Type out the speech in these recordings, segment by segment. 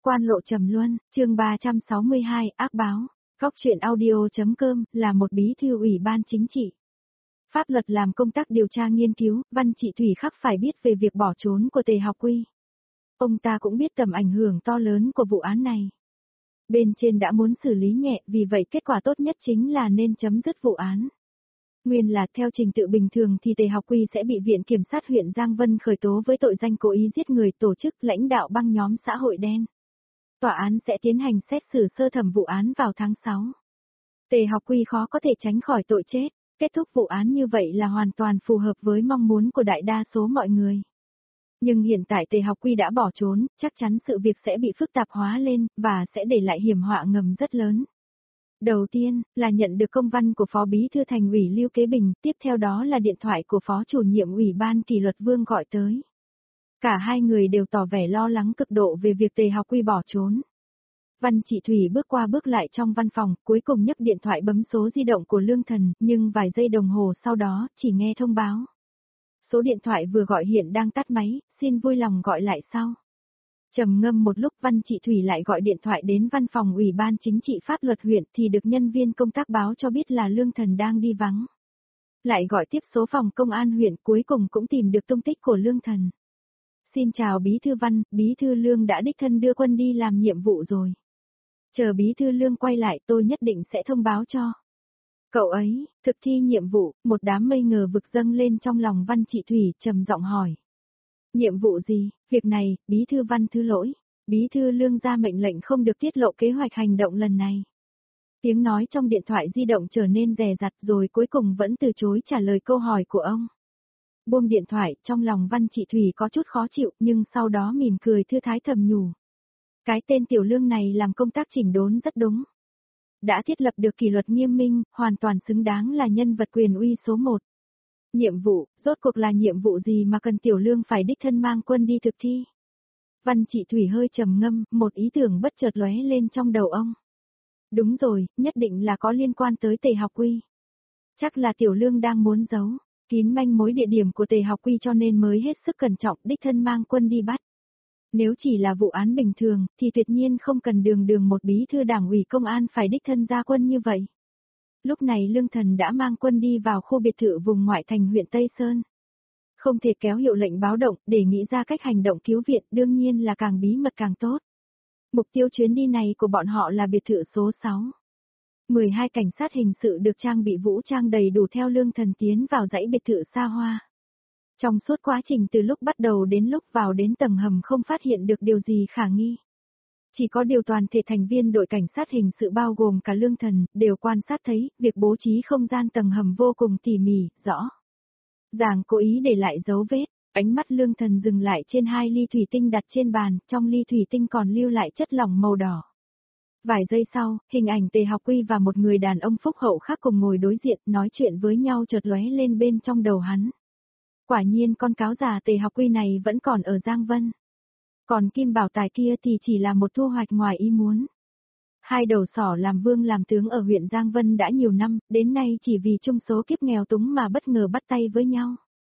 Quan lộ trầm luân, chương 362, ác báo. Góc truyện audio.com là một bí thư ủy ban chính trị. Pháp luật làm công tác điều tra nghiên cứu, Văn Trị Thủy khắc phải biết về việc bỏ trốn của Tề Học Quy. Ông ta cũng biết tầm ảnh hưởng to lớn của vụ án này. Bên trên đã muốn xử lý nhẹ, vì vậy kết quả tốt nhất chính là nên chấm dứt vụ án. Nguyên là theo trình tự bình thường thì Tề Học Quy sẽ bị Viện Kiểm sát huyện Giang Vân khởi tố với tội danh cố ý giết người, tổ chức lãnh đạo băng nhóm xã hội đen. Tòa án sẽ tiến hành xét xử sơ thẩm vụ án vào tháng 6. Tề Học Quy khó có thể tránh khỏi tội chết, kết thúc vụ án như vậy là hoàn toàn phù hợp với mong muốn của đại đa số mọi người. Nhưng hiện tại Tề Học Quy đã bỏ trốn, chắc chắn sự việc sẽ bị phức tạp hóa lên, và sẽ để lại hiểm họa ngầm rất lớn. Đầu tiên, là nhận được công văn của Phó Bí thư Thành ủy Lưu Kế Bình, tiếp theo đó là điện thoại của Phó Chủ nhiệm Ủy ban Kỷ luật Vương gọi tới. Cả hai người đều tỏ vẻ lo lắng cực độ về việc Tề Học Quy bỏ trốn. Văn Trị Thủy bước qua bước lại trong văn phòng, cuối cùng nhấc điện thoại bấm số di động của Lương Thần, nhưng vài giây đồng hồ sau đó, chỉ nghe thông báo. Số điện thoại vừa gọi hiện đang tắt máy, xin vui lòng gọi lại sau. Trầm ngâm một lúc, Văn Trị Thủy lại gọi điện thoại đến văn phòng Ủy ban Chính trị Pháp luật huyện thì được nhân viên công tác báo cho biết là Lương Thần đang đi vắng. Lại gọi tiếp số phòng công an huyện, cuối cùng cũng tìm được tung tích của Lương Thần. Xin chào Bí thư Văn, Bí thư Lương đã đích thân đưa quân đi làm nhiệm vụ rồi. Chờ Bí thư Lương quay lại tôi nhất định sẽ thông báo cho. Cậu ấy, thực thi nhiệm vụ, một đám mây ngờ vực dâng lên trong lòng Văn Trị Thủy, trầm giọng hỏi. Nhiệm vụ gì, việc này, Bí thư Văn thứ lỗi. Bí thư Lương ra mệnh lệnh không được tiết lộ kế hoạch hành động lần này. Tiếng nói trong điện thoại di động trở nên dè dặt rồi cuối cùng vẫn từ chối trả lời câu hỏi của ông. Buông điện thoại, trong lòng Văn Trị Thủy có chút khó chịu nhưng sau đó mỉm cười thư thái thầm nhủ. Cái tên Tiểu Lương này làm công tác chỉnh đốn rất đúng. Đã thiết lập được kỷ luật nghiêm minh, hoàn toàn xứng đáng là nhân vật quyền uy số 1. Nhiệm vụ, rốt cuộc là nhiệm vụ gì mà cần Tiểu Lương phải đích thân mang quân đi thực thi? Văn Trị Thủy hơi trầm ngâm, một ý tưởng bất chợt lóe lên trong đầu ông. Đúng rồi, nhất định là có liên quan tới Tề Học Quy. Chắc là Tiểu Lương đang muốn giấu kín manh mối địa điểm của Tề Học Quy cho nên mới hết sức cẩn trọng đích thân mang quân đi bắt. Nếu chỉ là vụ án bình thường, thì tuyệt nhiên không cần đường một bí thư đảng ủy công an phải đích thân ra quân như vậy. Lúc này Lương Thần đã mang quân đi vào khu biệt thự vùng ngoại thành huyện Tây Sơn. Không thể kéo hiệu lệnh báo động để nghĩ ra cách hành động cứu viện, đương nhiên là càng bí mật càng tốt. Mục tiêu chuyến đi này của bọn họ là biệt thự số 6. 12 cảnh sát hình sự được trang bị vũ trang đầy đủ theo Lương Thần tiến vào dãy biệt thự xa hoa. Trong suốt quá trình từ lúc bắt đầu đến lúc vào đến tầng hầm không phát hiện được điều gì khả nghi. Chỉ có điều toàn thể thành viên đội cảnh sát hình sự bao gồm cả Lương Thần, đều quan sát thấy, việc bố trí không gian tầng hầm vô cùng tỉ mỉ, rõ ràng cố ý để lại dấu vết. Ánh mắt Lương Thần dừng lại trên 2 ly thủy tinh đặt trên bàn, trong ly thủy tinh còn lưu lại chất lỏng màu đỏ. Vài giây sau, hình ảnh Tề Học Quy và một người đàn ông phúc hậu khác cùng ngồi đối diện, nói chuyện với nhau chợt lóe lên bên trong đầu hắn. Quả nhiên con cáo già Tề Học Quy này vẫn còn ở Giang Vân. Còn Kim Bảo Tài kia thì chỉ là một thu hoạch ngoài ý muốn. Hai đầu sỏ làm vương làm tướng ở huyện Giang Vân đã nhiều năm, đến nay chỉ vì chung số kiếp nghèo túng mà bất ngờ bắt tay với nhau.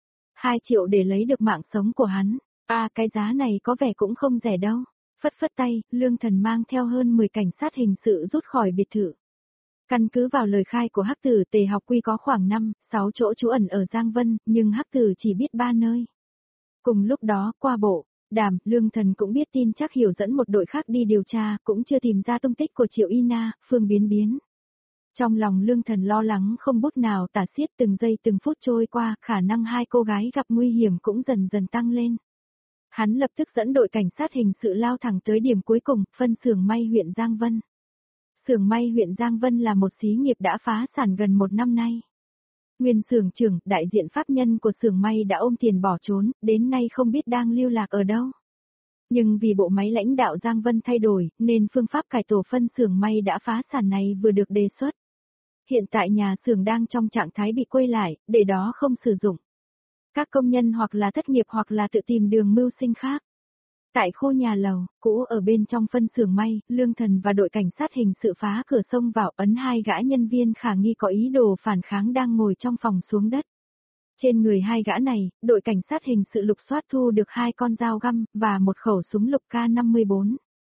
2 triệu để lấy được mạng sống của hắn. Cái giá này có vẻ cũng không rẻ đâu. Phất phất tay, Lương Thần mang theo hơn 10 cảnh sát hình sự rút khỏi biệt thự. Căn cứ vào lời khai của Hắc Tử, Tề Học Quy có khoảng 5-6 chỗ trú ẩn ở Giang Vân, nhưng Hắc Tử chỉ biết 3 nơi. Cùng lúc đó, qua bộ đàm, Lương Thần cũng biết tin chắc Hiểu dẫn một đội khác đi điều tra, cũng chưa tìm ra tung tích của Triệu Y Na, Phương Biến Biến. Trong lòng Lương Thần lo lắng không bút nào tả xiết, từng giây từng phút trôi qua, khả năng hai cô gái gặp nguy hiểm cũng dần dần tăng lên. Hắn lập tức dẫn đội cảnh sát hình sự lao thẳng tới điểm cuối cùng, phân xưởng may huyện Giang Vân. Xưởng may huyện Giang Vân là một xí nghiệp đã phá sản gần 1 năm nay. Nguyên xưởng trưởng, đại diện pháp nhân của xưởng may đã ôm tiền bỏ trốn, đến nay không biết đang lưu lạc ở đâu. Nhưng vì bộ máy lãnh đạo Giang Vân thay đổi, nên phương pháp cải tổ phân xưởng may đã phá sản này vừa được đề xuất. Hiện tại nhà xưởng đang trong trạng thái bị quay lại, để đó không sử dụng. Các công nhân hoặc là thất nghiệp hoặc là tự tìm đường mưu sinh khác. Tại khu nhà lầu cũ ở bên trong phân xưởng may, Lương Thần và đội cảnh sát hình sự phá cửa xông vào, ấn 2 gã nhân viên khả nghi có ý đồ phản kháng đang ngồi trong phòng xuống đất. Trên người 2 gã này, đội cảnh sát hình sự lục soát thu được 2 con dao găm và một khẩu súng lục K54.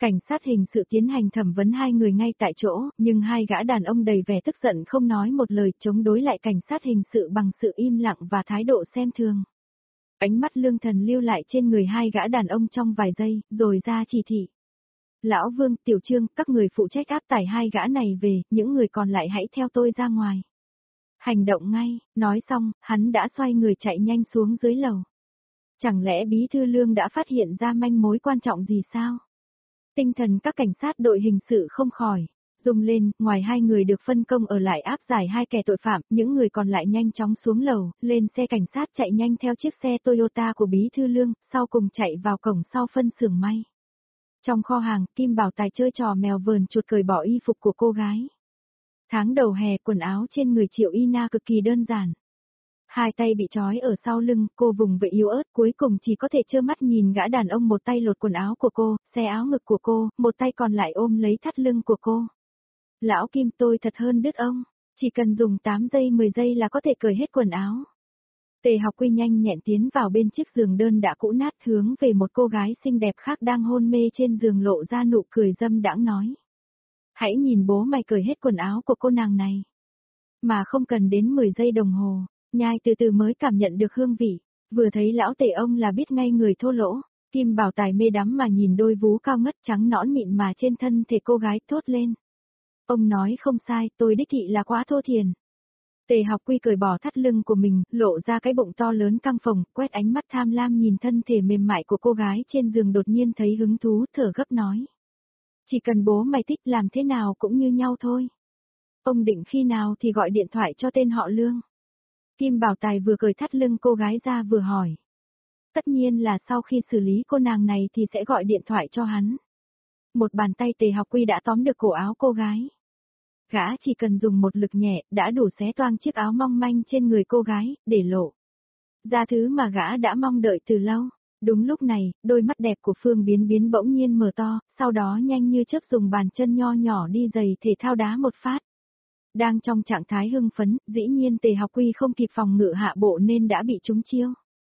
Cảnh sát hình sự tiến hành thẩm vấn hai người ngay tại chỗ, nhưng hai gã đàn ông đầy vẻ tức giận không nói một lời chống đối lại cảnh sát hình sự bằng sự im lặng và thái độ xem thường. Ánh mắt Lương Thần lưu lại trên người hai gã đàn ông trong vài giây, rồi ra chỉ thị. Lão Vương, Tiểu Trương, các người phụ trách áp tải hai gã này về, những người còn lại hãy theo tôi ra ngoài. Hành động ngay, nói xong, hắn đã xoay người chạy nhanh xuống dưới lầu. Chẳng lẽ bí thư Lương đã phát hiện ra manh mối quan trọng gì sao? Tinh thần các cảnh sát đội hình sự không khỏi rung lên, ngoài hai người được phân công ở lại áp giải hai kẻ tội phạm, những người còn lại nhanh chóng xuống lầu, lên xe cảnh sát chạy nhanh theo chiếc xe Toyota của bí thư Lương, sau cùng chạy vào cổng sau phân xưởng may. Trong kho hàng, Kim Bảo Tài chơi trò mèo vờn chuột cởi bỏ y phục của cô gái. Tháng đầu hè, quần áo trên người Triệu Y Na cực kỳ đơn giản. Hai tay bị trói ở sau lưng, cô vùng vẫy yếu ớt, cuối cùng chỉ có thể trơ mắt nhìn gã đàn ông một tay lột quần áo của cô, xé áo ngực của cô, một tay còn lại ôm lấy thắt lưng của cô. Lão Kim, tôi thật hơn đứt ông, chỉ cần dùng 8 giây 10 giây là có thể cởi hết quần áo. Tề Học Quy nhanh nhẹn tiến vào bên chiếc giường đơn đã cũ nát, hướng về một cô gái xinh đẹp khác đang hôn mê trên giường lộ ra nụ cười dâm đãng nói. Hãy nhìn bố mày cởi hết quần áo của cô nàng này. Mà không cần đến 10 giây đồng hồ, nhai từ từ mới cảm nhận được hương vị, vừa thấy lão Tề ông là biết ngay người thô lỗ. Kim Bảo Tài mê đắm mà nhìn đôi vú cao ngất trắng nõn mịn mà trên thân thể cô gái thốt lên. Ông nói không sai, tôi đích thị là quá thô thiển. Tề Học Quy cởi bỏ thắt lưng của mình, lộ ra cái bụng to lớn căng phồng, quét ánh mắt tham lam nhìn thân thể mềm mại của cô gái trên giường, đột nhiên thấy hứng thú, thở gấp nói. Chỉ cần bố mày thích làm thế nào cũng như nhau thôi. Ông định khi nào thì gọi điện thoại cho tên họ Lương. Kim Bảo Tài vừa cởi thắt lưng cô gái ra vừa hỏi. Tất nhiên là sau khi xử lý cô nàng này thì sẽ gọi điện thoại cho hắn. Một bàn tay Tề Học Quy đã tóm được cổ áo cô gái. Gã chỉ cần dùng một lực nhẹ, đã đủ xé toang chiếc áo mong manh trên người cô gái, để lộ ra thứ mà gã đã mong đợi từ lâu. Đúng lúc này, đôi mắt đẹp của Phương Biến Biến bỗng nhiên mở to, sau đó nhanh như chớp dùng bàn chân nho nhỏ đi giày thể thao đá một phát. Đang trong trạng thái hưng phấn, dĩ nhiên Tề Học Quy không kịp phòng ngự hạ bộ nên đã bị trúng chiêu.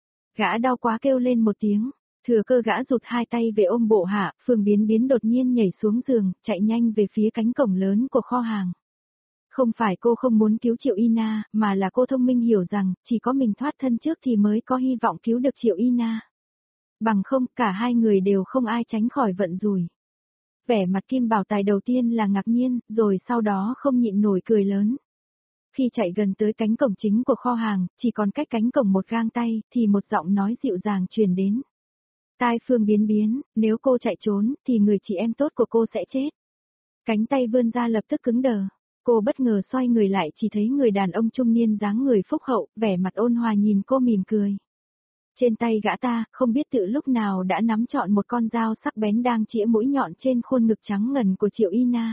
Gã đau quá kêu lên một tiếng, thừa cơ gã rụt hai tay về ôm bộ hạ, Phương Biến Biến đột nhiên nhảy xuống giường, chạy nhanh về phía cánh cổng lớn của kho hàng. Không phải cô không muốn cứu Triệu Y Na, mà là cô thông minh hiểu rằng, chỉ có mình thoát thân trước thì mới có hy vọng cứu được Triệu Y Na. Bằng không, cả hai người đều không ai tránh khỏi vận rủi. Vẻ mặt Kim Bảo Tài đầu tiên là ngạc nhiên, rồi sau đó không nhịn nổi cười lớn. Khi chạy gần tới cánh cổng chính của kho hàng, chỉ còn cách cánh cổng một gang tay, thì một giọng nói dịu dàng truyền đến. Tai Phương Biến Biến, nếu cô chạy trốn, thì người chị em tốt của cô sẽ chết. Cánh tay vươn ra lập tức cứng đờ. Cô bất ngờ xoay người lại chỉ thấy người đàn ông trung niên dáng người phúc hậu, vẻ mặt ôn hòa nhìn cô mỉm cười. Trên tay gã ta, không biết tự lúc nào đã nắm trọn một con dao sắc bén đang chĩa mũi nhọn trên khuôn ngực trắng ngần của Triệu Y Na.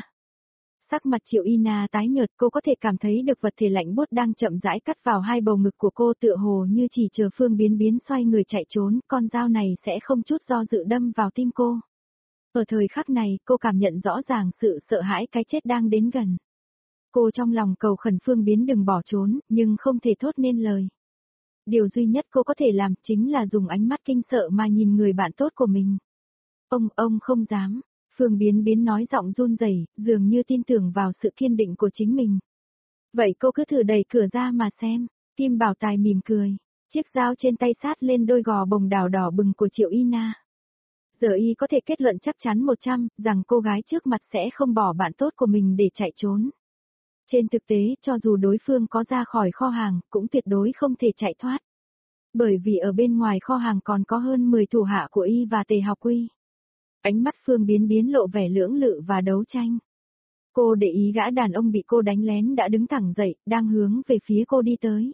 Sắc mặt Triệu Y Na tái nhợt, cô có thể cảm thấy được vật thể lạnh buốt đang chậm rãi cắt vào hai bầu ngực của cô, tựa hồ như chỉ chờ Phương Biến Biến xoay người chạy trốn, con dao này sẽ không chút do dự đâm vào tim cô. Ở thời khắc này, cô cảm nhận rõ ràng sự sợ hãi cái chết đang đến gần. Cô trong lòng cầu khẩn Phương Biến đừng bỏ trốn, nhưng không thể thốt nên lời. Điều duy nhất cô có thể làm chính là dùng ánh mắt kinh sợ mà nhìn người bạn tốt của mình. Ông không dám. Phương Biến Biến nói giọng run rẩy, dường như tin tưởng vào sự kiên định của chính mình. Vậy cô cứ thử đẩy cửa ra mà xem. Kim Bảo Tài mỉm cười. Chiếc dao trên tay sát lên đôi gò bồng đào đỏ bừng của Triệu Y Na. Giờ y có thể kết luận chắc chắn 100 rằng cô gái trước mặt sẽ không bỏ bạn tốt của mình để chạy trốn. Trên thực tế, cho dù đối phương có ra khỏi kho hàng, cũng tuyệt đối không thể chạy thoát. Bởi vì ở bên ngoài kho hàng còn có hơn 10 thủ hạ của y và Tề Học Quy. Ánh mắt Phương Biến Biến lộ vẻ lưỡng lự và đấu tranh. Cô để ý gã đàn ông bị cô đánh lén đã đứng thẳng dậy, đang hướng về phía cô đi tới.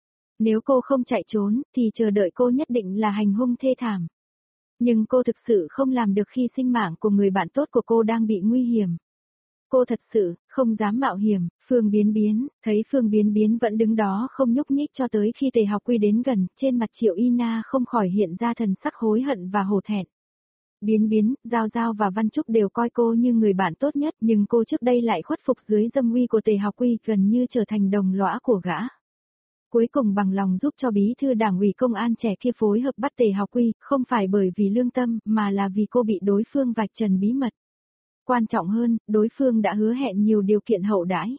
Nếu cô không chạy trốn, thì chờ đợi cô nhất định là hành hung thê thảm. Nhưng cô thực sự không làm được khi sinh mạng của người bạn tốt của cô đang bị nguy hiểm. Cô thật sự, không dám mạo hiểm. Phương Biến Biến, thấy Phương Biến Biến vẫn đứng đó không nhúc nhích cho tới khi Tề Học Quy đến gần, trên mặt Triệu Y Na không khỏi hiện ra thần sắc hối hận và hổ thẹn. Biến Biến, Giao Giao và Văn Trúc đều coi cô như người bạn tốt nhất, nhưng cô trước đây lại khuất phục dưới dâm uy của Tề Học Quy, gần như trở thành đồng lõa của gã. Cuối cùng bằng lòng giúp cho bí thư đảng ủy công an trẻ kia phối hợp bắt Tề Học Quy, không phải bởi vì lương tâm, mà là vì cô bị đối phương vạch trần bí mật. Quan trọng hơn, đối phương đã hứa hẹn nhiều điều kiện hậu đãi.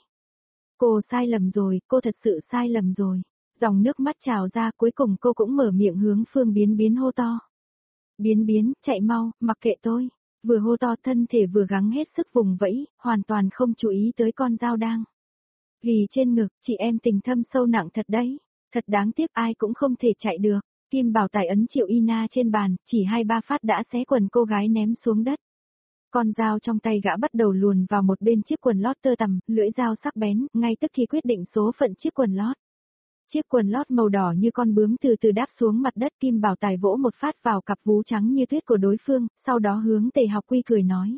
Cô sai lầm rồi, cô thật sự sai lầm rồi. Dòng nước mắt trào ra, cuối cùng cô cũng mở miệng hướng Phương Biến Biến hô to. Biến Biến, chạy mau, mặc kệ tôi. Vừa hô to thân thể vừa gắng hết sức vùng vẫy, hoàn toàn không chú ý tới con dao đang ghi trên ngực, chị em tình thâm sâu nặng thật đấy. Thật đáng tiếc ai cũng không thể chạy được. Kim Bảo Tài ấn Triệu Ina trên bàn, chỉ 2-3 phát đã xé quần cô gái ném xuống đất. Con dao trong tay gã bắt đầu luồn vào một bên chiếc quần lót tơ tằm, lưỡi dao sắc bén, ngay tức thì quyết định số phận chiếc quần lót. Chiếc quần lót màu đỏ như con bướm từ từ đáp xuống mặt đất. Kim Bảo Tài vỗ một phát vào cặp vú trắng như tuyết của đối phương, sau đó hướng Tề Học Quy cười nói.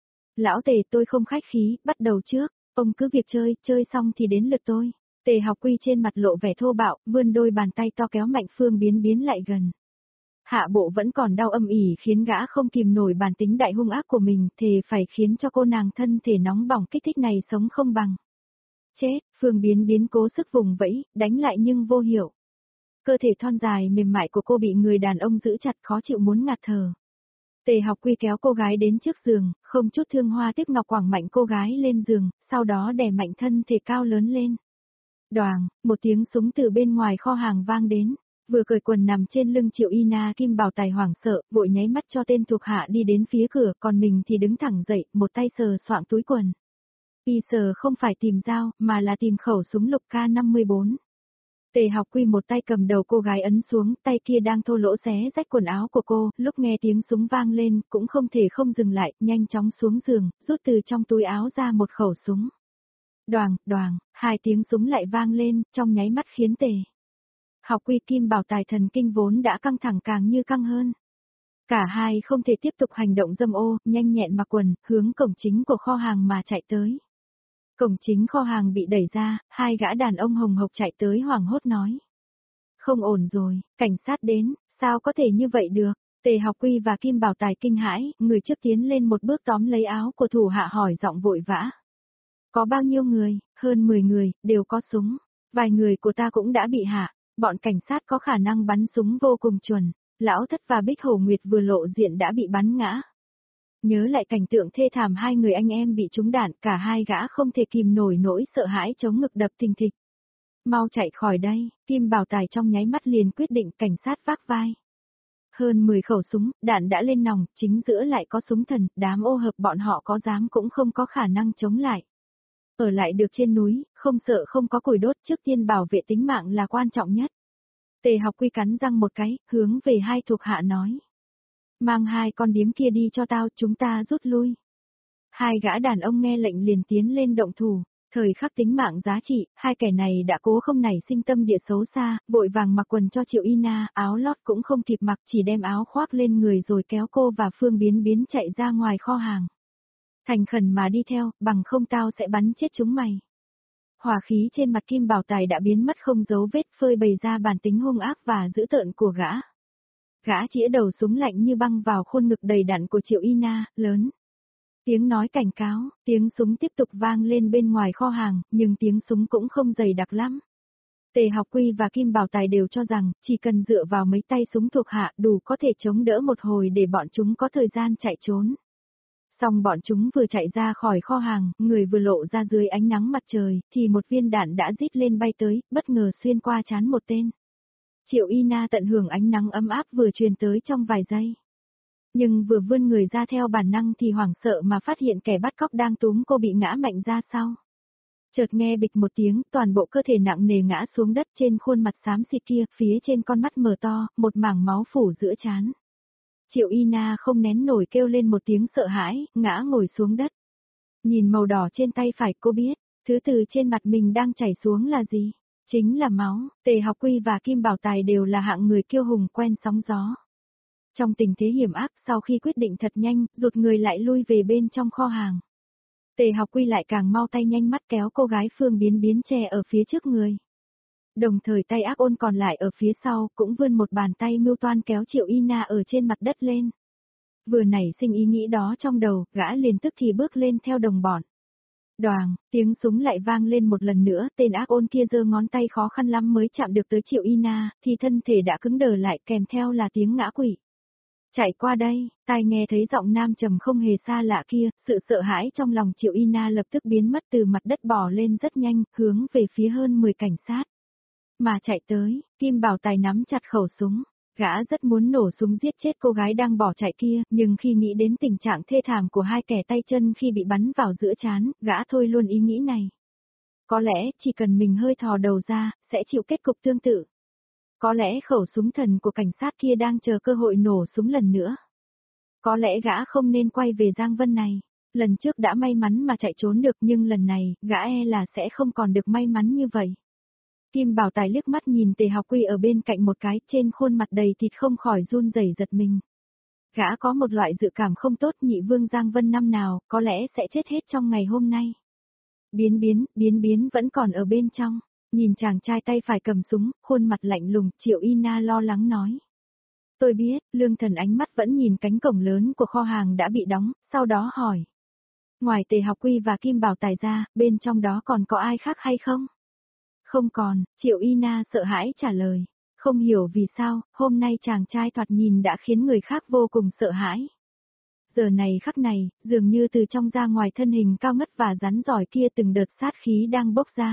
Lão Tề, tôi không khách khí, bắt đầu trước, ông cứ việc chơi, chơi xong thì đến lượt tôi. Tề Học Quy trên mặt lộ vẻ thô bạo, vươn đôi bàn tay to kéo mạnh Phương Biến Biến lại gần. Hạ bộ vẫn còn đau âm ỉ khiến gã không kìm nổi bản tính đại hung ác của mình, thề phải khiến cho cô nàng thân thể nóng bỏng kích thích này sống không bằng. Chết, Phương Biến Biến cố sức vùng vẫy, đánh lại nhưng vô hiệu. Cơ thể thon dài mềm mại của cô bị người đàn ông giữ chặt khó chịu muốn ngạt thở. Tề Học Quy kéo cô gái đến trước giường, không chút thương hoa tiếc ngọc quẳng mạnh cô gái lên giường, sau đó đè mạnh thân thể cao lớn lên. Đoàng, một tiếng súng từ bên ngoài kho hàng vang đến. Vừa cởi quần nằm trên lưng Triệu Ina, Kim Bảo Tài hoảng sợ, vội nháy mắt cho tên thuộc hạ đi đến phía cửa, còn mình thì đứng thẳng dậy, một tay sờ soạng túi quần. Y sờ không phải tìm dao, mà là tìm khẩu súng lục K54. Tề Học Quy một tay cầm đầu cô gái ấn xuống, tay kia đang thô lỗ xé rách quần áo của cô, lúc nghe tiếng súng vang lên, cũng không thể không dừng lại, nhanh chóng xuống giường, rút từ trong túi áo ra một khẩu súng. Đoàng, đoàng, 2 tiếng súng lại vang lên, trong nháy mắt khiến Tề Học Quy Kim Bảo Tài thần kinh vốn đã căng thẳng càng như căng hơn. Cả hai không thể tiếp tục hành động dâm ô, nhanh nhẹn mặc quần, hướng cổng chính của kho hàng mà chạy tới. Cổng chính kho hàng bị đẩy ra, 2 gã đàn ông hồng hộc chạy tới hoảng hốt nói. Không ổn rồi, cảnh sát đến, sao có thể như vậy được? Tề Học Quy và Kim Bảo Tài kinh hãi, người trước tiến lên một bước tóm lấy áo của thủ hạ hỏi giọng vội vã. Có bao nhiêu người? Hơn 10 người, đều có súng. Vài người của ta cũng đã bị hạ. Bọn cảnh sát có khả năng bắn súng vô cùng chuẩn. Lão Thất và Bích Hổ Nguyệt vừa lộ diện đã bị bắn ngã. Nhớ lại cảnh tượng thê thảm 2 người anh em bị trúng đạn, cả 2 gã không thể kìm nổi nỗi sợ hãi chống ngực đập thình thịch. Mau chạy khỏi đây, Kim Bảo Tài trong nháy mắt liền quyết định cảnh sát vác vai. Hơn 10 khẩu súng, đạn đã lên nòng, chính giữa lại có súng thần, đám ô hợp bọn họ có dám cũng không có khả năng chống lại. Ở lại được trên núi, không sợ không có củi đốt, trước tiên bảo vệ tính mạng là quan trọng nhất. Tề Học Quy cắn răng một cái, hướng về 2 thuộc hạ nói. Mang 2 con điếm kia đi cho tao, chúng ta rút lui. 2 gã đàn ông nghe lệnh liền tiến lên động thủ. Thời khắc tính mạng giá trị, 2 kẻ này đã cố không nảy sinh tâm địa xấu xa, vội vàng mặc quần cho Triệu Ina, áo lót cũng không kịp mặc, chỉ đem áo khoác lên người rồi kéo cô và Phương Biến Biến chạy ra ngoài kho hàng. Thành khẩn mà đi theo, bằng không tao sẽ bắn chết chúng mày. Hỏa khí trên mặt Kim Bảo Tài đã biến mất không dấu vết, phơi bày ra bản tính hung ác và dữ tợn của gã. Gã chĩa đầu súng lạnh như băng vào khuôn ngực đầy đạn của Triệu Ina, lớn. Tiếng nói cảnh cáo, tiếng súng tiếp tục vang lên bên ngoài kho hàng, nhưng tiếng súng cũng không dày đặc lắm. Tề Học Quy và Kim Bảo Tài đều cho rằng, chỉ cần dựa vào mấy tay súng thuộc hạ đủ có thể chống đỡ một hồi để bọn chúng có thời gian chạy trốn. Xong bọn chúng vừa chạy ra khỏi kho hàng, người vừa lộ ra dưới ánh nắng mặt trời, thì một viên đạn đã rít lên bay tới, bất ngờ xuyên qua trán một tên. Triệu Ina tận hưởng ánh nắng ấm áp vừa truyền tới trong vài giây. Nhưng vừa vươn người ra theo bản năng thì hoảng sợ mà phát hiện kẻ bắt cóc đang túm cô bị ngã mạnh ra sau. Chợt nghe bịch một tiếng, toàn bộ cơ thể nặng nề ngã xuống đất, trên khuôn mặt xám xịt kia, phía trên con mắt mở to, một mảng máu phủ giữa trán. Triệu Ina không nén nổi kêu lên một tiếng sợ hãi, ngã ngồi xuống đất. Nhìn màu đỏ trên tay phải cô biết, thứ từ trên mặt mình đang chảy xuống là gì? Chính là máu. Tề Học Quy và Kim Bảo Tài đều là hạng người kiêu hùng quen sóng gió. Trong tình thế hiểm ác, sau khi quyết định thật nhanh, rụt người lại lui về bên trong kho hàng. Tề Học Quy lại càng mau tay nhanh mắt kéo cô gái Phương Biến Biến che ở phía trước người. Đồng thời tay ác ôn còn lại ở phía sau, cũng vươn một bàn tay mưu toan kéo Triệu Ina ở trên mặt đất lên. Vừa nảy sinh ý nghĩ đó trong đầu, gã liền tức thì bước lên theo đồng bọn. Đoàng, tiếng súng lại vang lên một lần nữa, tên ác ôn kia giơ ngón tay khó khăn lắm mới chạm được tới Triệu Y Na, thì thân thể đã cứng đờ lại kèm theo là tiếng ngã quỵ. Chạy qua đây, tai nghe thấy giọng nam trầm không hề xa lạ kia, sự sợ hãi trong lòng Triệu Y Na lập tức biến mất, từ mặt đất bò lên rất nhanh, hướng về phía hơn 10 cảnh sát. Mà chạy tới, Kim Bảo Tài nắm chặt khẩu súng. Gã rất muốn nổ súng giết chết cô gái đang bỏ chạy kia, nhưng khi nghĩ đến tình trạng thê thảm của hai kẻ tay chân khi bị bắn vào giữa trán, gã thôi luôn ý nghĩ này. Có lẽ chỉ cần mình hơi thò đầu ra, sẽ chịu kết cục tương tự. Có lẽ khẩu súng thần của cảnh sát kia đang chờ cơ hội nổ súng lần nữa. Có lẽ gã không nên quay về Giang Vân này. Lần trước đã may mắn mà chạy trốn được, nhưng lần này, gã e là sẽ không còn được may mắn như vậy. Kim Bảo Tài liếc mắt nhìn Tề Học Quy ở bên cạnh một cái, trên khuôn mặt đầy thịt không khỏi run rẩy giật mình. Gã có một loại dự cảm không tốt, nhị vương Giang Vân năm nào, có lẽ sẽ chết hết trong ngày hôm nay. Biến biến vẫn còn ở bên trong. Nhìn chàng trai tay phải cầm súng, khuôn mặt lạnh lùng, Triệu Y Na lo lắng nói. Tôi biết, Lương Thần ánh mắt vẫn nhìn cánh cổng lớn của kho hàng đã bị đóng, sau đó hỏi. Ngoài Tề Học Quy và Kim Bảo Tài ra, bên trong đó còn có ai khác hay không? Không còn, Triệu Y Na sợ hãi trả lời. Không hiểu vì sao, hôm nay chàng trai thoạt nhìn đã khiến người khác vô cùng sợ hãi. Giờ này khắc này, dường như từ trong ra ngoài thân hình cao ngất và rắn giỏi kia từng đợt sát khí đang bốc ra.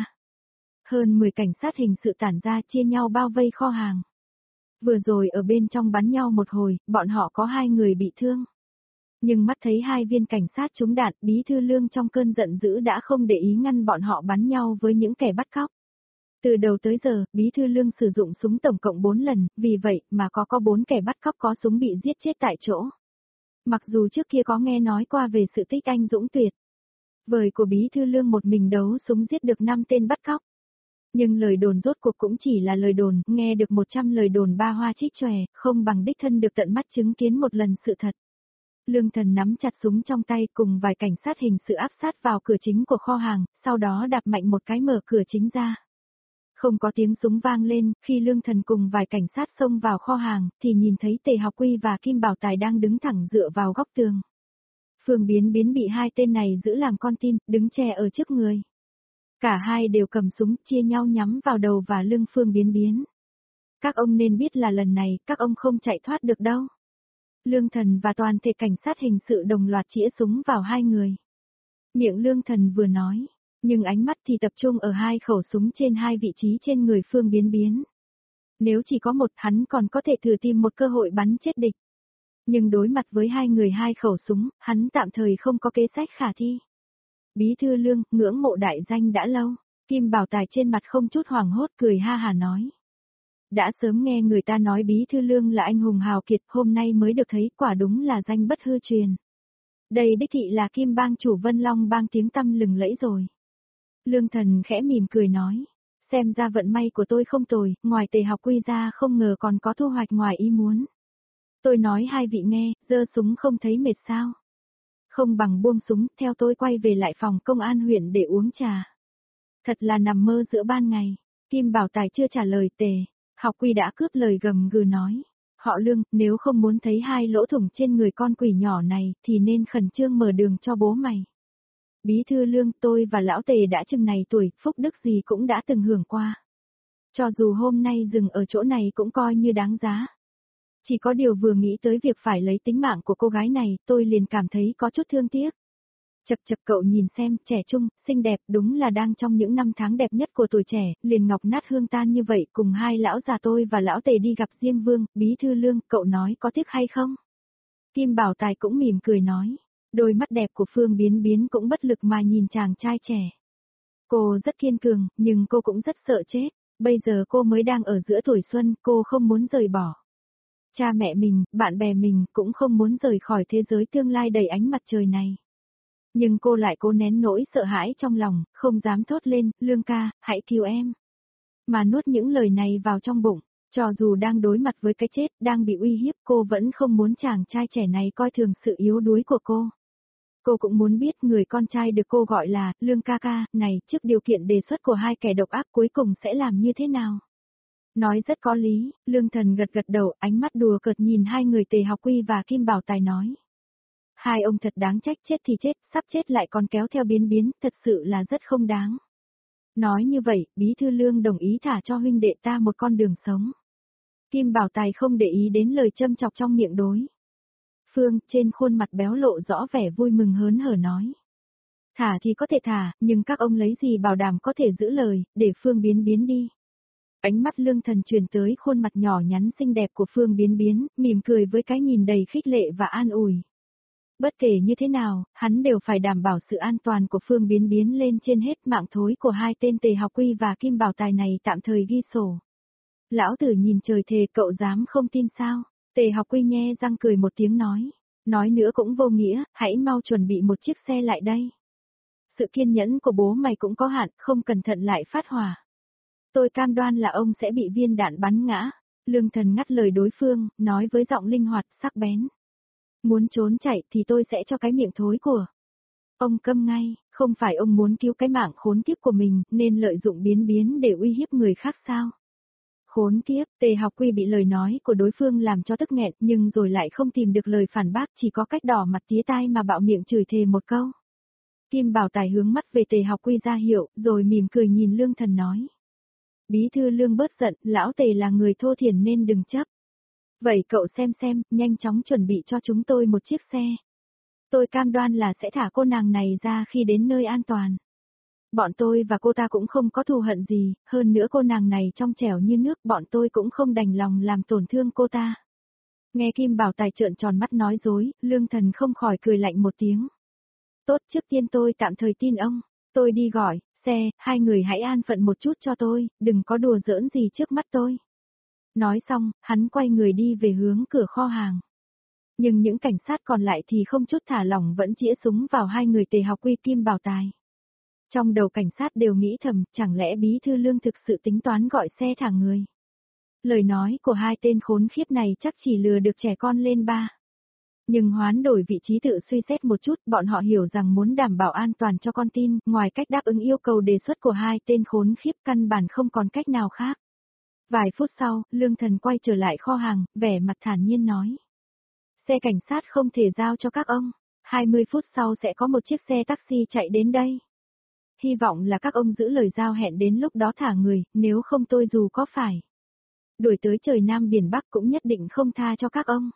Hơn 10 cảnh sát hình sự tản ra chia nhau bao vây kho hàng. Vừa rồi ở bên trong bắn nhau một hồi, bọn họ có 2 người bị thương. Nhưng mắt thấy 2 viên cảnh sát trúng đạn, Bí Thư Lương trong cơn giận dữ đã không để ý ngăn bọn họ bắn nhau với những kẻ bắt cóc. Từ đầu tới giờ, Bí Thư Lương sử dụng súng tổng cộng 4 lần, vì vậy mà có 4 kẻ bắt cóc có súng bị giết chết tại chỗ. Mặc dù trước kia có nghe nói qua về sự tích anh dũng tuyệt vời của Bí Thư Lương một mình đấu súng giết được 5 tên bắt cóc. Nhưng lời đồn rốt cuộc cũng chỉ là lời đồn, nghe được 100 lời đồn ba hoa trích chòe, không bằng đích thân được tận mắt chứng kiến một lần sự thật. Lương Thần nắm chặt súng trong tay cùng vài cảnh sát hình sự áp sát vào cửa chính của kho hàng, sau đó đạp mạnh một cái mở cửa chính ra. Không có tiếng súng vang lên, khi Lương Thần cùng vài cảnh sát xông vào kho hàng, thì nhìn thấy Tề Học Quy và Kim Bảo Tài đang đứng thẳng dựa vào góc tường. Phương Biến Biến bị 2 tên này giữ làm con tin, đứng che ở trước người. Cả hai đều cầm súng, chia nhau nhắm vào đầu và lưng Phương Biến Biến. Các ông nên biết là lần này, các ông không chạy thoát được đâu. Lương Thần và toàn thể cảnh sát hình sự đồng loạt chĩa súng vào 2 người. Miệng Lương Thần vừa nói, nhưng ánh mắt thì tập trung ở 2 khẩu súng trên 2 vị trí trên người Phương Biến Biến. Nếu chỉ có một, hắn còn có thể thử tìm một cơ hội bắn chết địch. Nhưng đối mặt với 2 người 2 khẩu súng, hắn tạm thời không có kế sách khả thi. Bí Thư Lương, ngưỡng mộ đại danh đã lâu. Kim Bảo Tài trên mặt không chút hoảng hốt cười ha hà nói. Đã sớm nghe người ta nói Bí Thư Lương là anh hùng hào kiệt, hôm nay mới được thấy, quả đúng là danh bất hư truyền. Đây đích thị là Kim bang chủ Vân Long bang tiếng tăm lừng lẫy rồi. Lương Thần khẽ mỉm cười nói. Xem ra vận may của tôi không tồi, ngoài Tề Học Quy ra không ngờ còn có thu hoạch ngoài ý muốn. Tôi nói hai vị nghe, giơ súng không thấy mệt sao? Không bằng buông súng, theo tôi quay về lại phòng công an huyện để uống trà. Thật là nằm mơ giữa ban ngày. Kim Bảo Tài chưa trả lời Tề Học Quy đã cướp lời gầm gừ nói. Họ Lương, nếu không muốn thấy 2 lỗ thủng trên người con quỷ nhỏ này, thì nên khẩn trương mở đường cho bố mày. Bí Thư Lương, tôi và lão Tề đã chừng này tuổi, phúc đức gì cũng đã từng hưởng qua. Cho dù hôm nay dừng ở chỗ này cũng coi như đáng giá. Chỉ có điều vừa nghĩ tới việc phải lấy tính mạng của cô gái này, tôi liền cảm thấy có chút thương tiếc. Chậc chậc, cậu nhìn xem, trẻ trung, xinh đẹp, đúng là đang trong những năm tháng đẹp nhất của tuổi trẻ, liền ngọc nát hương tan như vậy, cùng 2 lão già tôi và lão Tề đi gặp Diêm Vương. Bí Thư Lương, cậu nói có tiếc hay không? Kim Bảo Tài cũng mỉm cười nói. Đôi mắt đẹp của Phương Biến Biến cũng bất lực mà nhìn chàng trai trẻ. Cô rất kiên cường, nhưng cô cũng rất sợ chết. Bây giờ cô mới đang ở giữa tuổi xuân, cô không muốn rời bỏ. Cha mẹ mình, bạn bè mình cũng không muốn rời khỏi thế giới tương lai đầy ánh mặt trời này. Nhưng cô lại cố nén nỗi sợ hãi trong lòng, không dám thốt lên, Lương ca, hãy cứu em. Mà nuốt những lời này vào trong bụng, cho dù đang đối mặt với cái chết, đang bị uy hiếp, cô vẫn không muốn chàng trai trẻ này coi thường sự yếu đuối của cô. Cô cũng muốn biết người con trai được cô gọi là, Lương ca ca, này, trước điều kiện đề xuất của 2 kẻ độc ác cuối cùng sẽ làm như thế nào? Nói rất có lý, Lương Thần gật gật đầu, ánh mắt đùa cợt nhìn 2 người Tề Học Quy và Kim Bảo Tài nói. Hai ông thật đáng trách, chết thì chết, sắp chết lại còn kéo theo Biến Biến, thật sự là rất không đáng. Nói như vậy, Bí thư Lương đồng ý thả cho huynh đệ ta một con đường sống. Kim Bảo Tài không để ý đến lời châm chọc trong miệng đối phương, trên khuôn mặt béo lộ rõ vẻ vui mừng hớn hở nói. Thả thì có thể thả, nhưng các ông lấy gì bảo đảm có thể giữ lời, để Phương Biến Biến đi. Ánh mắt Lương Thần truyền tới khuôn mặt nhỏ nhắn xinh đẹp của Phương Biến Biến, mỉm cười với cái nhìn đầy khích lệ và an ủi. Bất kể như thế nào, hắn đều phải đảm bảo sự an toàn của Phương Biến Biến lên trên hết. Mạng thối của hai tên Tề Học Quy và Kim Bảo Tài này tạm thời ghi sổ. Lão tử nhìn trời thề, cậu dám không tin sao? Tề Học Quy nhe răng cười một tiếng nói. Nói nữa cũng vô nghĩa, hãy mau chuẩn bị một chiếc xe lại đây. Sự kiên nhẫn của bố mày cũng có hạn, không cẩn thận lại phát hỏa. Tôi cam đoan là ông sẽ bị viên đạn bắn ngã. Lương Thần ngắt lời đối phương, nói với giọng linh hoạt, sắc bén. Muốn trốn chạy thì tôi sẽ cho cái miệng thối của ông câm ngay, không phải ông muốn cứu cái mạng khốn kiếp của mình nên lợi dụng Biến Biến để uy hiếp người khác sao? Khốn kiếp, Tề Học Quy bị lời nói của đối phương làm cho tức nghẹn nhưng rồi lại không tìm được lời phản bác, chỉ có cách đỏ mặt tía tai mà bạo miệng chửi thề một câu. Kim Bảo Tài hướng mắt về Tề Học Quy ra hiệu, rồi mỉm cười nhìn Lương Thần nói. Bí thư Lương bớt giận, lão Tề là người thô thiển nên đừng chấp. Vậy cậu xem, nhanh chóng chuẩn bị cho chúng tôi một chiếc xe. Tôi cam đoan là sẽ thả cô nàng này ra khi đến nơi an toàn. Bọn tôi và cô ta cũng không có thù hận gì, hơn nữa cô nàng này trong trẻo như nước, bọn tôi cũng không đành lòng làm tổn thương cô ta. Nghe Kim Bảo Tài trợn tròn mắt nói dối, Lương Thần không khỏi cười lạnh một tiếng. Tốt, trước tiên tôi tạm thời tin ông, tôi đi gọi xe, hai người hãy an phận một chút cho tôi, đừng có đùa giỡn gì trước mắt tôi. Nói xong, hắn quay người đi về hướng cửa kho hàng. Nhưng những cảnh sát còn lại thì không chút thả lỏng vẫn chĩa súng vào hai người Tề Học Quy Kim Bảo Tài. Trong đầu cảnh sát đều nghĩ thầm, chẳng lẽ Bí thư Lương thực sự tính toán gọi xe thả người. Lời nói của hai tên khốn khiếp này chắc chỉ lừa được trẻ con lên ba. Nhưng hoán đổi vị trí tự suy xét một chút, bọn họ hiểu rằng muốn đảm bảo an toàn cho con tin, ngoài cách đáp ứng yêu cầu đề xuất của hai tên khốn khiếp căn bản không còn cách nào khác. Vài phút sau, Lương Thần quay trở lại kho hàng, vẻ mặt thản nhiên nói. Xe cảnh sát không thể giao cho các ông, 20 phút sau sẽ có một chiếc xe taxi chạy đến đây. Hy vọng là các ông giữ lời giao hẹn đến lúc đó thả người, nếu không tôi dù có phải đuổi tới trời Nam biển Bắc cũng nhất định không tha cho các ông.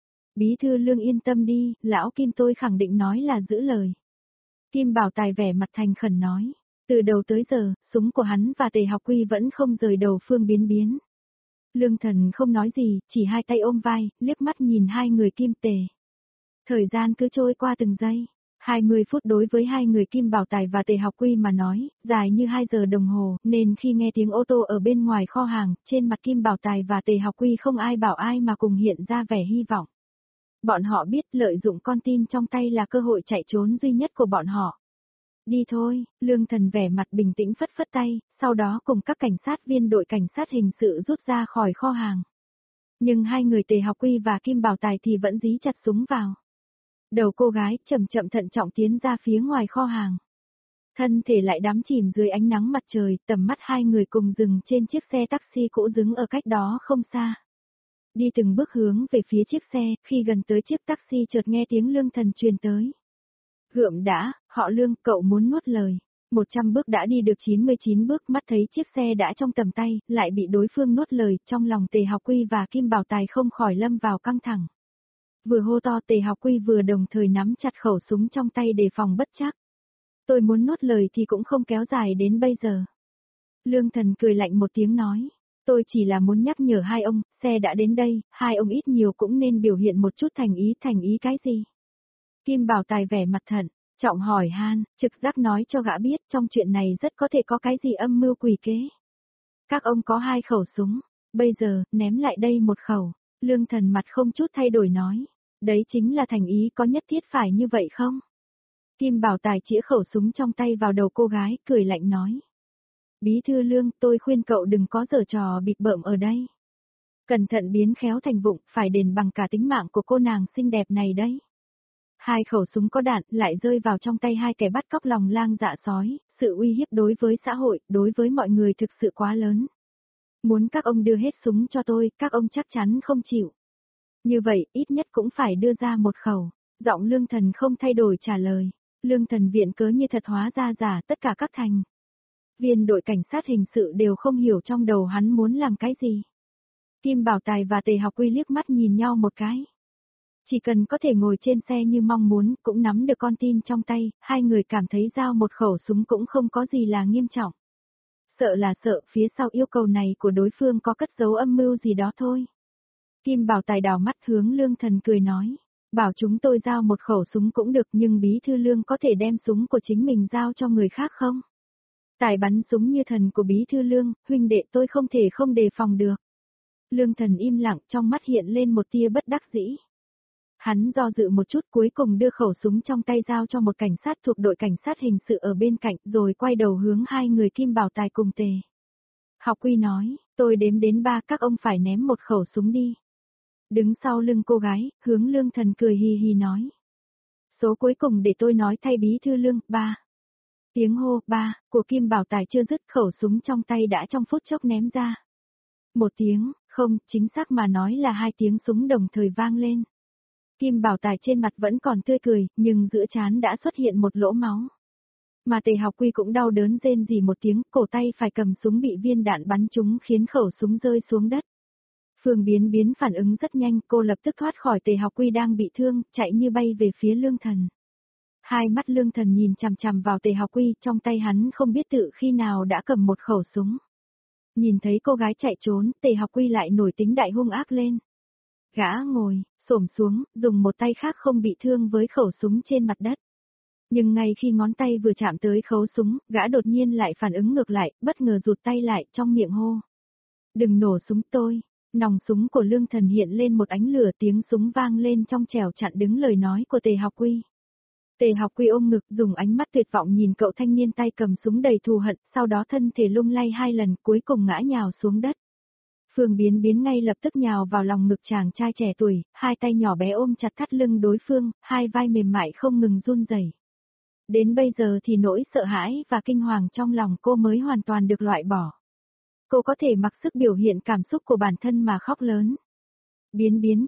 Bí thư Lương yên tâm đi, lão Kim tôi khẳng định nói là giữ lời. Kim Bảo Tài vẻ mặt thành khẩn nói. Từ đầu tới giờ, súng của hắn và Tề Học Quy vẫn không rời đầu Phương Biến Biến. Lương Thần không nói gì, chỉ hai tay ôm vai, liếc mắt nhìn hai người Kim Tề. Thời gian cứ trôi qua từng giây. 20 phút đối với hai người Kim Bảo Tài và Tề Học Quy mà nói, dài như 2 giờ đồng hồ, nên khi nghe tiếng ô tô ở bên ngoài kho hàng, trên mặt Kim Bảo Tài và Tề Học Quy không ai bảo ai mà cùng hiện ra vẻ hy vọng. Bọn họ biết lợi dụng con tin trong tay là cơ hội chạy trốn duy nhất của bọn họ. Đi thôi, Lương Thần vẻ mặt bình tĩnh phất phất tay, sau đó cùng các cảnh sát viên đội cảnh sát hình sự rút ra khỏi kho hàng. Nhưng hai người Tề Học Quy và Kim Bảo Tài thì vẫn dí chặt súng vào. Đầu cô gái chậm chậm thận trọng tiến ra phía ngoài kho hàng. Thân thể lại đắm chìm dưới ánh nắng mặt trời, tầm mắt hai người cùng dừng trên chiếc xe taxi cũ dừng ở cách đó không xa. Đi từng bước hướng về phía chiếc xe, khi gần tới chiếc taxi chợt nghe tiếng Lương Thần truyền tới. Gượm đã, họ Lương, cậu muốn nuốt lời. 100 bước đã đi được 99 bước, mắt thấy chiếc xe đã trong tầm tay, lại bị đối phương nuốt lời, trong lòng Tề Học Quy và Kim Bảo Tài không khỏi lâm vào căng thẳng. Vừa hô to Tề Học Quy vừa đồng thời nắm chặt khẩu súng trong tay đề phòng bất trắc. Tôi muốn nuốt lời thì cũng không kéo dài đến bây giờ. Lương Thần cười lạnh một tiếng nói. Tôi chỉ là muốn nhắc nhở hai ông, xe đã đến đây, hai ông ít nhiều cũng nên biểu hiện một chút thành ý cái gì. Kim Bảo Tài vẻ mặt thận, trọng hỏi han, trực giác nói cho gã biết trong chuyện này rất có thể có cái gì âm mưu quỷ kế. Các ông có 2 khẩu súng, bây giờ, ném lại đây một khẩu. Lương Thần mặt không chút thay đổi nói, đấy chính là thành ý, có nhất thiết phải như vậy không? Kim Bảo Tài chĩa khẩu súng trong tay vào đầu cô gái, cười lạnh nói. Bí thư Lương, tôi khuyên cậu đừng có giở trò bịp bợm ở đây. Cẩn thận biến khéo thành vụng, phải đền bằng cả tính mạng của cô nàng xinh đẹp này đấy. 2 khẩu súng có đạn lại rơi vào trong tay hai kẻ bắt cóc lòng lang dạ sói, sự uy hiếp đối với xã hội, đối với mọi người thực sự quá lớn. Muốn các ông đưa hết súng cho tôi, các ông chắc chắn không chịu. Như vậy, ít nhất cũng phải đưa ra một khẩu. Giọng Lương Thần không thay đổi trả lời. Lương Thần viện cớ như thật hóa ra giả, tất cả các thành viên đội cảnh sát hình sự đều không hiểu trong đầu hắn muốn làm cái gì. Kim Bảo Tài và Tề Học Quy liếc mắt nhìn nhau một cái. Chỉ cần có thể ngồi trên xe như mong muốn, cũng nắm được con tin trong tay, hai người cảm thấy giao một khẩu súng cũng không có gì là nghiêm trọng. Sợ là sợ phía sau yêu cầu này của đối phương có cất giấu âm mưu gì đó thôi. Kim Bảo Tài đảo mắt hướng Lương Thần cười nói. Bảo chúng tôi giao một khẩu súng cũng được, nhưng bí thư Lương có thể đem súng của chính mình giao cho người khác không? Tài bắn súng như thần của bí thư Lương, huynh đệ tôi không thể không đề phòng được. Lương Thần im lặng, trong mắt hiện lên một tia bất đắc dĩ. Hắn do dự một chút, cuối cùng đưa khẩu súng trong tay giao cho một cảnh sát thuộc đội cảnh sát hình sự ở bên cạnh, rồi quay đầu hướng hai người Kim Bảo Tài cùng Tề Học Quy nói, tôi đếm đến 3, các ông phải ném một khẩu súng đi. Đứng sau lưng cô gái, hướng Lương Thần cười hì hì nói. Số cuối cùng để tôi nói thay bí thư Lương, 3. Tiếng hô 3 của Kim Bảo Tài chưa dứt, khẩu súng trong tay đã trong phút chốc ném ra. Một tiếng, không, chính xác mà nói là 2 tiếng súng đồng thời vang lên. Kim Bảo Tài trên mặt vẫn còn tươi cười, nhưng giữa trán đã xuất hiện một lỗ máu. Mà Tề Học Quy cũng đau đớn rên rỉ một tiếng, cổ tay phải cầm súng bị viên đạn bắn trúng khiến khẩu súng rơi xuống đất. Phương Biến Biến phản ứng rất nhanh, cô lập tức thoát khỏi Tề Học Quy đang bị thương, chạy như bay về phía Lương Thần. Hai mắt Lương Thần nhìn chằm chằm vào Tề Học Quy, trong tay hắn không biết tự khi nào đã cầm một khẩu súng. Nhìn thấy cô gái chạy trốn, Tề Học Quy lại nổi tính đại hung ác lên. Gã ngồi, xổm xuống, dùng một tay khác không bị thương với khẩu súng trên mặt đất. Nhưng ngay khi ngón tay vừa chạm tới khẩu súng, gã đột nhiên lại phản ứng ngược lại, bất ngờ rụt tay lại, trong miệng hô. Đừng nổ súng tôi. Nòng súng của Lương Thần hiện lên một ánh lửa, tiếng súng vang lên trong trẻo chặn đứng lời nói của Tề Học Quy. Tề Học Quy ôm ngực, dùng ánh mắt tuyệt vọng nhìn cậu thanh niên tay cầm súng đầy thù hận, sau đó thân thể lung lay 2 lần, cuối cùng ngã nhào xuống đất. Phương Biến Biến ngay lập tức nhào vào lòng ngực chàng trai trẻ tuổi, hai tay nhỏ bé ôm chặt thắt lưng đối phương, hai vai mềm mại không ngừng run rẩy. Đến bây giờ thì nỗi sợ hãi và kinh hoàng trong lòng cô mới hoàn toàn được loại bỏ. Cô có thể mặc sức biểu hiện cảm xúc của bản thân mà khóc lớn. Biến Biến,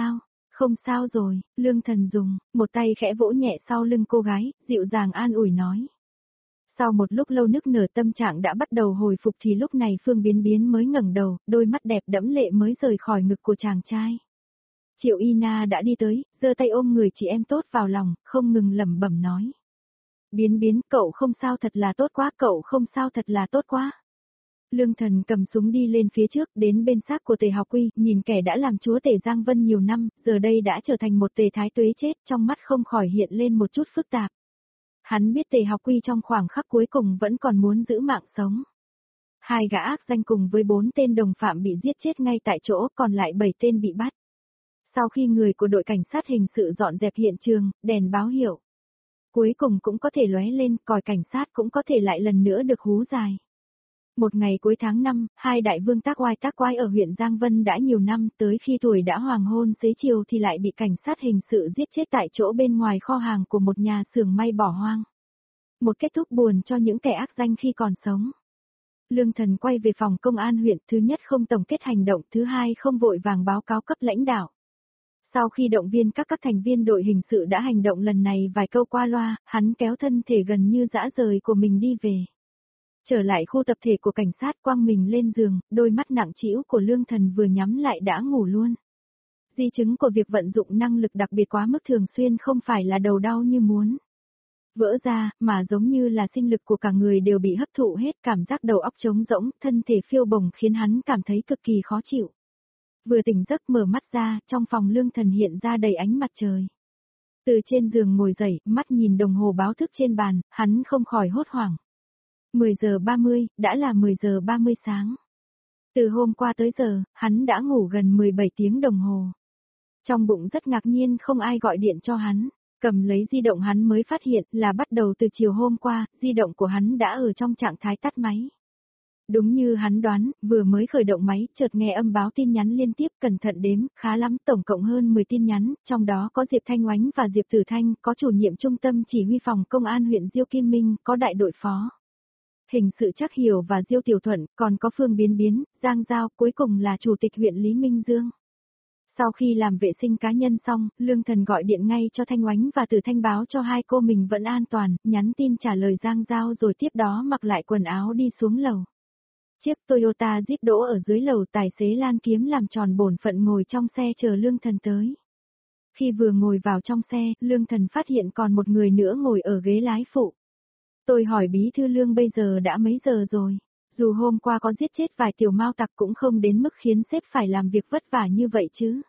không sao rồi, Lương Thần dùng một tay khẽ vỗ nhẹ sau lưng cô gái, dịu dàng an ủi nói. Sau một lúc lâu nức nở tâm trạng đã bắt đầu hồi phục thì lúc này Phương Biến Biến mới ngẩng đầu, đôi mắt đẹp đẫm lệ mới rời khỏi ngực của chàng trai. Triệu Y Na đã đi tới, giơ tay ôm người chị em tốt vào lòng, không ngừng lẩm bẩm nói. Biến Biến, cậu không sao thật là tốt quá, cậu không sao thật là tốt quá. Lương Thần cầm súng đi lên phía trước, đến bên xác của Tề Học Quy, nhìn kẻ đã làm chúa tể Giang Vân nhiều năm, giờ đây đã trở thành một tề thái tuế chết, trong mắt không khỏi hiện lên một chút phức tạp. Hắn biết Tề Học Quy trong khoảng khắc cuối cùng vẫn còn muốn giữ mạng sống. 2 gã ác danh cùng với 4 tên đồng phạm bị giết chết ngay tại chỗ, còn lại 7 tên bị bắt. Sau khi người của đội cảnh sát hình sự dọn dẹp hiện trường, đèn báo hiệu cuối cùng cũng có thể lóe lên, còi cảnh sát cũng có thể lại lần nữa được hú dài. Một ngày cuối tháng 5, 2 đại vương tác oai ở huyện Giang Vân đã nhiều năm, tới khi tuổi đã hoàng hôn xế chiều thì lại bị cảnh sát hình sự giết chết tại chỗ bên ngoài kho hàng của một nhà xưởng may bỏ hoang. Một kết thúc buồn cho những kẻ ác danh khi còn sống. Lương Thần quay về phòng công an huyện, thứ nhất không tổng kết hành động, thứ hai không vội vàng báo cáo cấp lãnh đạo. Sau khi động viên các thành viên đội hình sự đã hành động lần này vài câu qua loa, hắn kéo thân thể gần như dã rời của mình đi về. Trở lại khu tập thể của cảnh sát, quăng mình lên giường, đôi mắt nặng trĩu của Lương Thần vừa nhắm lại đã ngủ luôn. Di chứng của việc vận dụng năng lực đặc biệt quá mức thường xuyên không phải là đầu đau như muốn vỡ ra, mà giống như là sinh lực của cả người đều bị hấp thụ hết, cảm giác đầu óc trống rỗng, thân thể phiêu bồng khiến hắn cảm thấy cực kỳ khó chịu. Vừa tỉnh giấc mở mắt ra, trong phòng Lương Thần hiện ra đầy ánh mặt trời. Từ trên giường ngồi dậy, mắt nhìn đồng hồ báo thức trên bàn, hắn không khỏi hốt hoảng. 10 giờ 30, đã là 10 giờ 30 sáng. Từ hôm qua tới giờ, hắn đã ngủ gần 17 tiếng đồng hồ. Trong bụng rất ngạc nhiên không ai gọi điện cho hắn. Cầm lấy di động hắn mới phát hiện là bắt đầu từ chiều hôm qua, di động của hắn đã ở trong trạng thái tắt máy. Đúng như hắn đoán, vừa mới khởi động máy, chợt nghe âm báo tin nhắn liên tiếp, cẩn thận đếm, khá lắm, tổng cộng hơn 10 tin nhắn, trong đó có Diệp Thanh Oánh và Diệp Tử Thanh, có chủ nhiệm trung tâm chỉ huy phòng công an huyện Diêu Kim Minh, có đại đội phó hình sự Trác Hiểu và Diêu Tiểu Thuận, còn có Phương Biến Biến, Giang Giao, cuối cùng là chủ tịch huyện Lý Minh Dương. Sau khi làm vệ sinh cá nhân xong, Lương Thần gọi điện ngay cho Thanh Oánh và Từ Thanh báo cho hai cô mình vẫn an toàn, nhắn tin trả lời Giang Giao rồi tiếp đó mặc lại quần áo đi xuống lầu. Chiếc Toyota Jeep đỗ ở dưới lầu, tài xế Lan Kiếm làm tròn bổn phận ngồi trong xe chờ Lương Thần tới. Khi vừa ngồi vào trong xe, Lương Thần phát hiện còn một người nữa ngồi ở ghế lái phụ. Tôi hỏi bí thư Lương bây giờ đã mấy giờ rồi? Dù hôm qua có giết chết vài tiểu mao tặc cũng không đến mức khiến sếp phải làm việc vất vả như vậy chứ.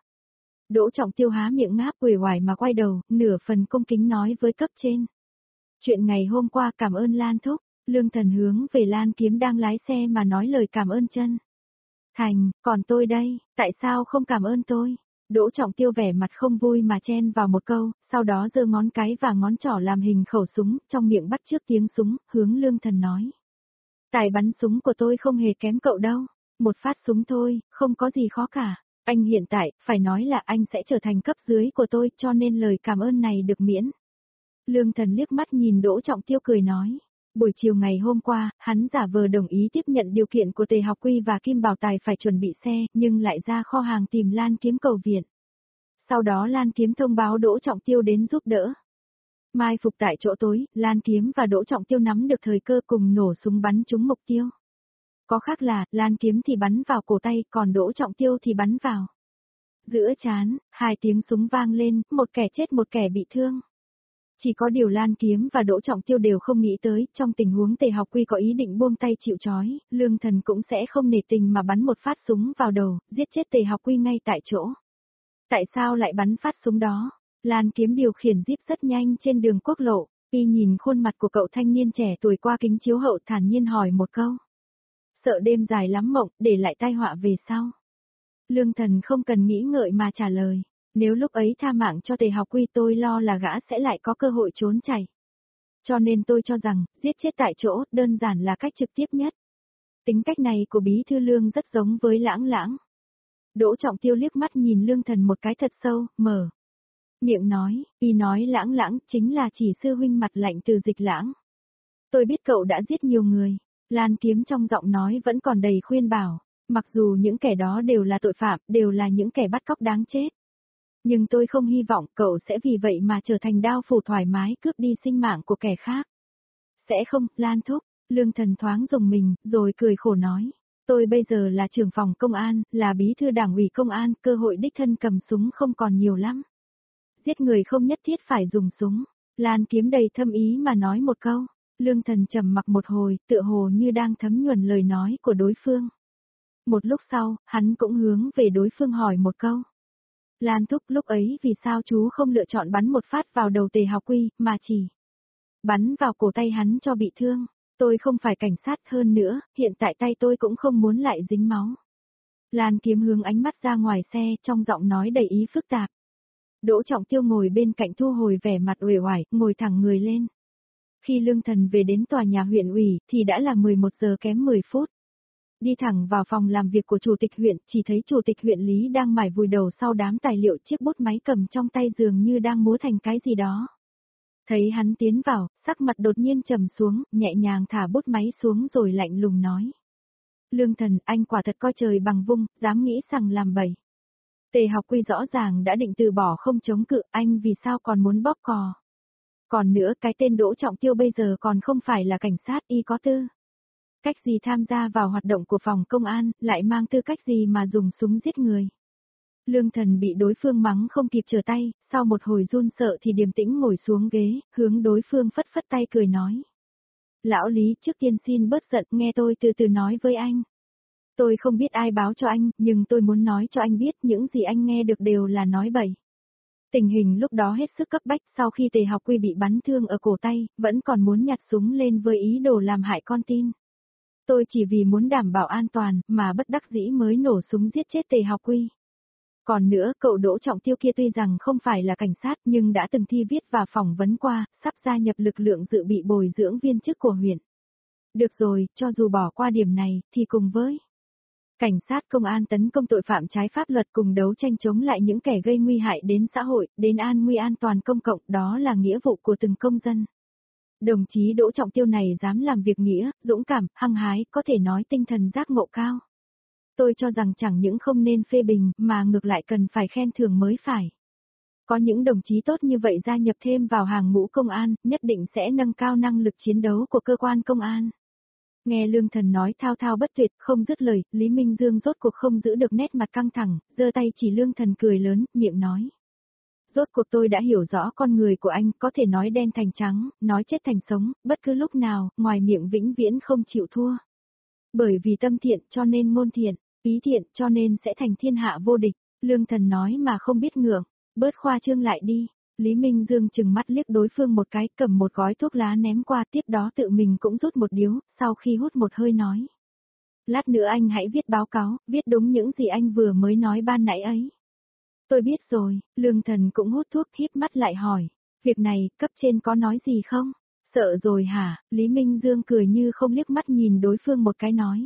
Đỗ Trọng Tiêu há miệng ngáp uể oải mà quay đầu, nửa phần cung kính nói với cấp trên. Chuyện ngày hôm qua cảm ơn Lan Thúc. Lương Thần hướng về Lan Kiếm đang lái xe mà nói lời cảm ơn chân thành, còn tôi đây, tại sao không cảm ơn tôi? Đỗ Trọng Tiêu vẻ mặt không vui mà chen vào một câu, sau đó giơ ngón cái và ngón trỏ làm hình khẩu súng, trong miệng bắt chước tiếng súng, hướng Lương Thần nói. Tài bắn súng của tôi không hề kém cậu đâu, một phát súng thôi, không có gì khó cả. Anh hiện tại, phải nói là anh sẽ trở thành cấp dưới của tôi cho nên lời cảm ơn này được miễn. Lương Thần liếc mắt nhìn Đỗ Trọng Tiêu cười nói. Buổi chiều ngày hôm qua, hắn giả vờ đồng ý tiếp nhận điều kiện của Tề Học Quy và Kim Bảo Tài phải chuẩn bị xe, nhưng lại ra kho hàng tìm Lan Kiếm cầu viện. Sau đó Lan Kiếm thông báo Đỗ Trọng Tiêu đến giúp đỡ. Mai phục tại chỗ tối, Lan Kiếm và Đỗ Trọng Tiêu nắm được thời cơ cùng nổ súng bắn trúng mục tiêu. Có khác là, Lan Kiếm thì bắn vào cổ tay, còn Đỗ Trọng Tiêu thì bắn vào giữa trán, hai tiếng súng vang lên, một kẻ chết một kẻ bị thương. Chỉ có điều Lan Kiếm và Đỗ Trọng Tiêu đều không nghĩ tới, trong tình huống Tề Học Quy có ý định buông tay chịu trói, Lương Thần cũng sẽ không nể tình mà bắn một phát súng vào đầu, giết chết Tề Học Quy ngay tại chỗ. Tại sao lại bắn phát súng đó? Lan Kiếm điều khiển Jeep rất nhanh trên đường quốc lộ, y nhìn khuôn mặt của cậu thanh niên trẻ tuổi qua kính chiếu hậu thản nhiên hỏi một câu. Sợ đêm dài lắm mộng, để lại tai họa về sau. Lương Thần không cần nghĩ ngợi mà trả lời. Nếu lúc ấy tha mạng cho Tề Học Quy tôi lo là gã sẽ lại có cơ hội trốn chạy. Cho nên tôi cho rằng, giết chết tại chỗ, đơn giản là cách trực tiếp nhất. Tính cách này của Bí Thư Lương rất giống với Lãng Lãng. Đỗ Trọng Tiêu liếc mắt nhìn Lương Thần một cái thật sâu, mở miệng nói, y nói Lãng Lãng chính là chỉ sư huynh mặt lạnh từ Dịch Lãng. Tôi biết cậu đã giết nhiều người. Lan Kiếm trong giọng nói vẫn còn đầy khuyên bảo, mặc dù những kẻ đó đều là tội phạm, đều là những kẻ bắt cóc đáng chết. Nhưng tôi không hy vọng cậu sẽ vì vậy mà trở thành đao phủ thoải mái cướp đi sinh mạng của kẻ khác. Sẽ không, Lan Thúc. Lương Thần thoáng rùng mình, rồi cười khổ nói. Tôi bây giờ là trưởng phòng công an, là bí thư đảng ủy công an, cơ hội đích thân cầm súng không còn nhiều lắm. Giết người không nhất thiết phải dùng súng. Lan Kiếm đầy thâm ý mà nói một câu. Lương Thần trầm mặc một hồi, tựa hồ như đang thấm nhuần lời nói của đối phương. Một lúc sau, hắn cũng hướng về đối phương hỏi một câu. Lan Thúc, lúc ấy vì sao chú không lựa chọn bắn một phát vào đầu Tề Học Quy, mà chỉ bắn vào cổ tay hắn cho bị thương? Tôi không phải cảnh sát, hơn nữa, hiện tại tay tôi cũng không muốn lại dính máu. Lan Kiếm hướng ánh mắt ra ngoài xe, trong giọng nói đầy ý phức tạp. Đỗ Trọng Tiêu ngồi bên cạnh thu hồi vẻ mặt uể oải, ngồi thẳng người lên. Khi Lương Thần về đến tòa nhà huyện ủy, thì đã là 11 giờ kém 10 phút. Đi thẳng vào phòng làm việc của chủ tịch huyện, chỉ thấy chủ tịch huyện Lý đang mải vùi đầu sau đám tài liệu, chiếc bút máy cầm trong tay dường như đang múa thành cái gì đó. Thấy hắn tiến vào, sắc mặt đột nhiên trầm xuống, nhẹ nhàng thả bút máy xuống rồi lạnh lùng nói. Lương Thần, anh quả thật coi trời bằng vung, dám nghĩ rằng làm bậy. Tề Học Quy rõ ràng đã định từ bỏ không chống cự, anh vì sao còn muốn bóp cò. Còn nữa, cái tên Đỗ Trọng Tiêu bây giờ còn không phải là cảnh sát, y có tư cách gì tham gia vào hoạt động của phòng công an, lại mang tư cách gì mà dùng súng giết người. Lương Thần bị đối phương mắng không kịp trở tay, sau một hồi run sợ thì điềm tĩnh ngồi xuống ghế, hướng đối phương phất phất tay cười nói. Lão Lý, trước tiên xin bớt giận, nghe tôi từ từ nói với anh. Tôi không biết ai báo cho anh, nhưng tôi muốn nói cho anh biết những gì anh nghe được đều là nói bậy. Tình hình lúc đó hết sức cấp bách, sau khi Tề Học Quy bị bắn thương ở cổ tay, vẫn còn muốn nhặt súng lên với ý đồ làm hại con tin. Tôi chỉ vì muốn đảm bảo an toàn, mà bất đắc dĩ mới nổ súng giết chết Tề Học Quy. Còn nữa, cậu Đỗ Trọng Tiêu kia tuy rằng không phải là cảnh sát nhưng đã từng thi viết và phỏng vấn qua, sắp gia nhập lực lượng dự bị bồi dưỡng viên chức của huyện. Được rồi, cho dù bỏ qua điểm này, thì cùng với cảnh sát công an tấn công tội phạm trái pháp luật cùng đấu tranh chống lại những kẻ gây nguy hại đến xã hội, đến an nguy an toàn công cộng, đó là nghĩa vụ của từng công dân. Đồng chí Đỗ Trọng Tiêu này dám làm việc nghĩa, dũng cảm, hăng hái, có thể nói tinh thần giác ngộ cao. Tôi cho rằng chẳng những không nên phê bình mà ngược lại cần phải khen thưởng mới phải. Có những đồng chí tốt như vậy gia nhập thêm vào hàng ngũ công an, nhất định sẽ nâng cao năng lực chiến đấu của cơ quan công an. Nghe Lương Thần nói thao thao bất tuyệt, không dứt lời, Lý Minh Dương rốt cuộc không giữ được nét mặt căng thẳng, giơ tay chỉ Lương Thần cười lớn, miệng nói. Rốt cuộc tôi đã hiểu rõ con người của anh, có thể nói đen thành trắng, nói chết thành sống, bất cứ lúc nào, ngoài miệng vĩnh viễn không chịu thua. Bởi vì tâm thiện cho nên ngôn thiện, ý thiện cho nên sẽ thành thiên hạ vô địch, Lương Thần nói mà không biết ngượng, bớt khoa trương lại đi. Lý Minh Dương chừng mắt liếc đối phương một cái, cầm một gói thuốc lá ném qua, tiếp đó tự mình cũng rút một điếu, sau khi hút một hơi nói. Lát nữa anh hãy viết báo cáo, viết đúng những gì anh vừa mới nói ban nãy ấy. Tôi biết rồi, Lương Thần cũng hút thuốc, híp mắt lại hỏi. Việc này, cấp trên có nói gì không? Sợ rồi hả? Lý Minh Dương cười như không, liếc mắt nhìn đối phương một cái nói.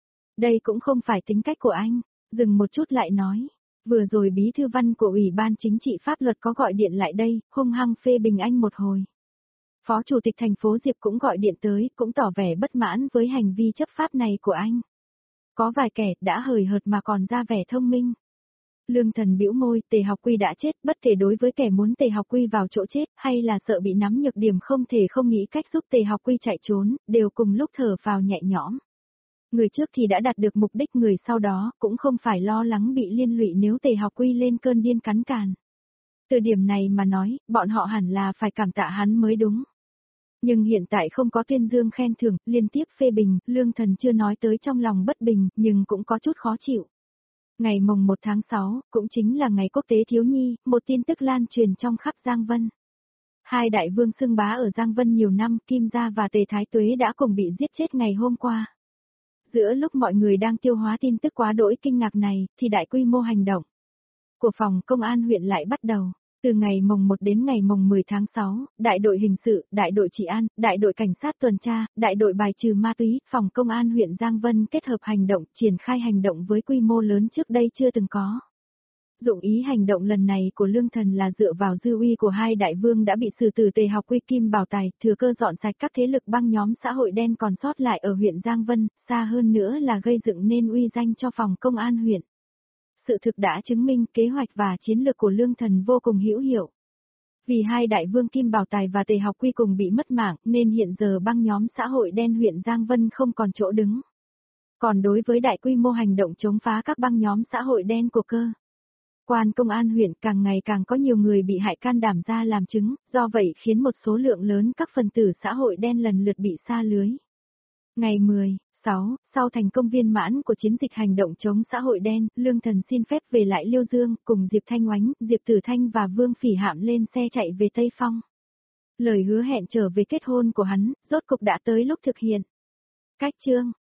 Đây cũng không phải tính cách của anh, dừng một chút lại nói. Vừa rồi bí thư văn của Ủy ban Chính trị Pháp luật có gọi điện lại đây, hung hăng phê bình anh một hồi. Phó Chủ tịch thành phố Diệp cũng gọi điện tới, cũng tỏ vẻ bất mãn với hành vi chấp pháp này của anh. Có vài kẻ đã hời hợt mà còn ra vẻ thông minh. Lương Thần bĩu môi, Tề Học Quy đã chết, bất kể đối với kẻ muốn Tề Học Quy vào chỗ chết, hay là sợ bị nắm nhược điểm không thể không nghĩ cách giúp Tề Học Quy chạy trốn, đều cùng lúc thở phào nhẹ nhõm. Người trước thì đã đạt được mục đích, người sau đó cũng không phải lo lắng bị liên lụy nếu Tề Học Quy lên cơn điên cắn càn. Từ điểm này mà nói, bọn họ hẳn là phải cảm tạ hắn mới đúng. Nhưng hiện tại không có tuyên dương khen thưởng, liên tiếp phê bình, Lương Thần chưa nói tới trong lòng bất bình, nhưng cũng có chút khó chịu. Ngày mồng 1 tháng 6, cũng chính là ngày quốc tế thiếu nhi, một tin tức lan truyền trong khắp Giang Vân. Hai đại vương xưng bá ở Giang Vân nhiều năm, Kim Gia và Tề Thái Tuế đã cùng bị giết chết ngày hôm qua. Giữa lúc mọi người đang tiêu hóa tin tức quá đỗi kinh ngạc này, thì đại quy mô hành động của phòng công an huyện lại bắt đầu. Từ ngày mồng 1 đến ngày mồng 10 tháng 6, đại đội hình sự, đại đội trị an, đại đội cảnh sát tuần tra, đại đội bài trừ ma túy, phòng công an huyện Giang Vân kết hợp hành động, triển khai hành động với quy mô lớn trước đây chưa từng có. Dụng ý hành động lần này của Lương Thần là dựa vào dư uy của hai đại vương đã bị xử tử Tề Học Quy, Kim Bảo Tài, thừa cơ dọn sạch các thế lực băng nhóm xã hội đen còn sót lại ở huyện Giang Vân, xa hơn nữa là gây dựng nên uy danh cho phòng công an huyện. Sự thực đã chứng minh kế hoạch và chiến lược của Lương Thần vô cùng hữu hiệu. Vì hai đại vương Kim Bảo Tài và Tề Học Quy cùng bị mất mạng nên hiện giờ băng nhóm xã hội đen huyện Giang Vân không còn chỗ đứng. Còn đối với đại quy mô hành động chống phá các băng nhóm xã hội đen của cơ quan công an huyện, càng ngày càng có nhiều người bị hại can đảm ra làm chứng, do vậy khiến một số lượng lớn các phần tử xã hội đen lần lượt bị sa lưới. Ngày 16, sau thành công viên mãn của chiến dịch hành động chống xã hội đen, Lương Thần xin phép về lại Liêu Dương, cùng Diệp Thanh Oánh, Diệp Tử Thanh và Vương Phỉ Hạm lên xe chạy về Tây Phong. Lời hứa hẹn trở về kết hôn của hắn, rốt cục đã tới lúc thực hiện. Cách chương